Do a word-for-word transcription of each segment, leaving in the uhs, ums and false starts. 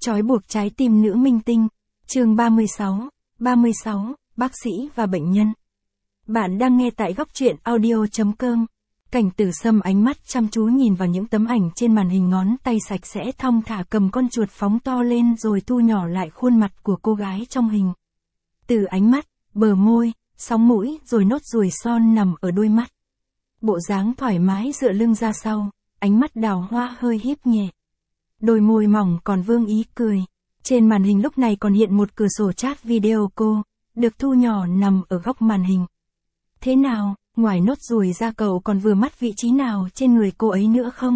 Trói buộc trái tim nữ minh tinh, chương ba mươi sáu, ba mươi sáu, bác sĩ và bệnh nhân. Bạn đang nghe tại góc truyện audio chấm com. Cảnh Tử Sâm ánh mắt chăm chú nhìn vào những tấm ảnh trên màn hình, ngón tay sạch sẽ thong thả cầm con chuột phóng to lên rồi thu nhỏ lại khuôn mặt của cô gái trong hình. Từ ánh mắt, bờ môi, sóng mũi rồi nốt ruồi son nằm ở đôi mắt. Bộ dáng thoải mái dựa lưng ra sau, ánh mắt đào hoa hơi híp nhẹ. Đôi môi mỏng còn vương ý cười. Trên màn hình lúc này còn hiện một cửa sổ chat video cô, được thu nhỏ nằm ở góc màn hình. Thế nào, ngoài nốt ruồi ra cậu còn vừa mắt vị trí nào trên người cô ấy nữa không?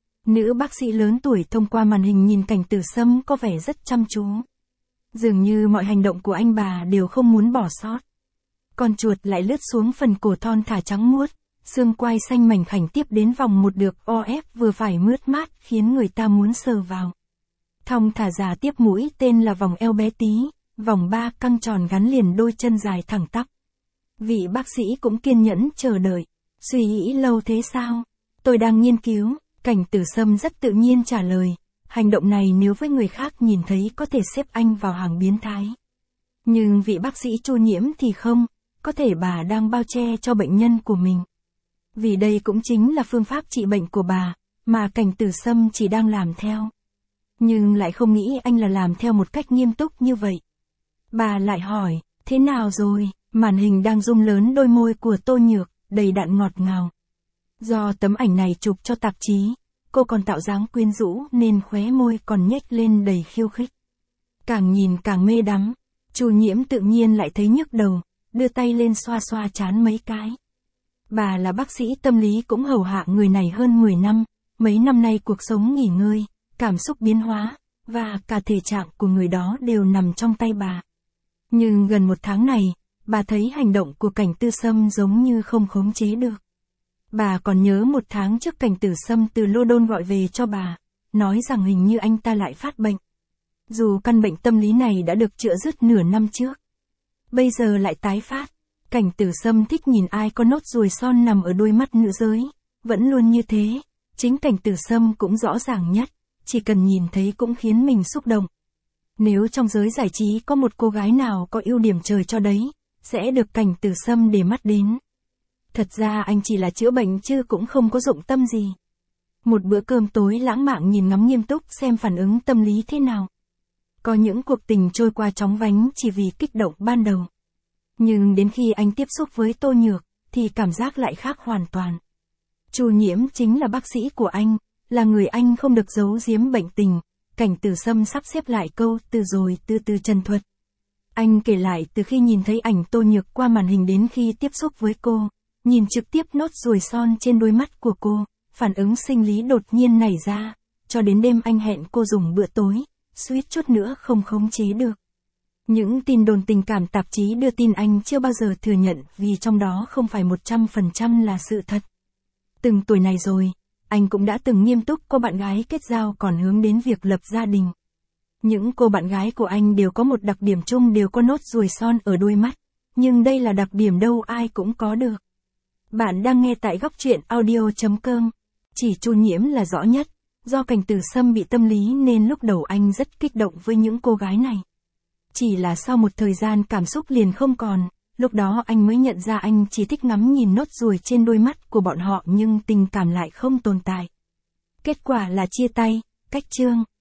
Nữ bác sĩ lớn tuổi thông qua màn hình nhìn Cảnh Tử Sâm có vẻ rất chăm chú. Dường như mọi hành động của anh bà đều không muốn bỏ sót. Con chuột lại lướt xuống phần cổ thon thả trắng muốt, xương quai xanh mảnh khảnh tiếp đến vòng một được o ép vừa phải mướt mát khiến người ta muốn sờ vào. Thong thả giả tiếp mũi tên là vòng eo bé tí, vòng ba căng tròn gắn liền đôi chân dài thẳng tắp. Vị bác sĩ cũng kiên nhẫn chờ đợi. Suy nghĩ lâu thế sao? Tôi đang nghiên cứu. Cảnh Tử Sâm rất tự nhiên trả lời. Hành động này nếu với người khác nhìn thấy có thể xếp anh vào hàng biến thái. Nhưng vị bác sĩ Chu Nhiễm thì không, có thể bà đang bao che cho bệnh nhân của mình. Vì đây cũng chính là phương pháp trị bệnh của bà, mà Cảnh Tử Sâm chỉ đang làm theo. Nhưng lại không nghĩ anh là làm theo một cách nghiêm túc như vậy. Bà lại hỏi, thế nào rồi? Màn hình đang zoom lớn đôi môi của Tô Nhược, đầy đặn ngọt ngào. Do tấm ảnh này chụp cho tạp chí, cô còn tạo dáng quyến rũ nên khóe môi còn nhếch lên đầy khiêu khích. Càng nhìn càng mê đắm, Chu Nhiễm tự nhiên lại thấy nhức đầu, đưa tay lên xoa xoa trán mấy cái. Bà là bác sĩ tâm lý cũng hầu hạ người này hơn mười năm, mấy năm nay cuộc sống nghỉ ngơi, cảm xúc biến hóa, và cả thể trạng của người đó đều nằm trong tay bà. Nhưng gần một tháng này, bà thấy hành động của Cảnh Tử Sâm giống như không khống chế được. Bà còn nhớ một tháng trước Cảnh Tử Sâm từ London gọi về cho bà, nói rằng hình như anh ta lại phát bệnh. Dù căn bệnh tâm lý này đã được chữa dứt nửa năm trước, bây giờ lại tái phát. Cảnh Tử Sâm thích nhìn ai có nốt ruồi son nằm ở đôi mắt nữ giới, vẫn luôn như thế. Chính Cảnh Tử Sâm cũng rõ ràng nhất, chỉ cần nhìn thấy cũng khiến mình xúc động. Nếu trong giới giải trí có một cô gái nào có ưu điểm trời cho đấy, sẽ được Cảnh Tử Sâm để mắt đến. Thật ra anh chỉ là chữa bệnh chứ cũng không có dụng tâm gì. Một bữa cơm tối lãng mạn nhìn ngắm nghiêm túc xem phản ứng tâm lý thế nào. Có những cuộc tình trôi qua chóng vánh chỉ vì kích động ban đầu. Nhưng đến khi anh tiếp xúc với Tô Nhược, thì cảm giác lại khác hoàn toàn. Chu Nhiễm chính là bác sĩ của anh, là người anh không được giấu giếm bệnh tình. Cảnh Tử Sâm sắp xếp lại câu từ rồi từ từ trần thuật. Anh kể lại từ khi nhìn thấy ảnh Tô Nhược qua màn hình đến khi tiếp xúc với cô, nhìn trực tiếp nốt ruồi son trên đôi mắt của cô, phản ứng sinh lý đột nhiên nảy ra, cho đến đêm anh hẹn cô dùng bữa tối, suýt chút nữa không khống chế được. Những tin đồn tình cảm tạp chí đưa tin anh chưa bao giờ thừa nhận vì trong đó không phải một trăm phần trăm là sự thật. Từng tuổi này rồi, anh cũng đã từng nghiêm túc có bạn gái kết giao còn hướng đến việc lập gia đình. Những cô bạn gái của anh đều có một đặc điểm chung, đều có nốt ruồi son ở đôi mắt. Nhưng đây là đặc điểm đâu ai cũng có được. Bạn đang nghe tại góc truyện audio chấm com. Chỉ Chu Nhiễm là rõ nhất. Do Cảnh Tử Sâm bị tâm lý nên lúc đầu anh rất kích động với những cô gái này. Chỉ là sau một thời gian cảm xúc liền không còn, lúc đó anh mới nhận ra anh chỉ thích ngắm nhìn nốt ruồi trên đôi mắt của bọn họ nhưng tình cảm lại không tồn tại. Kết quả là chia tay, cách chương.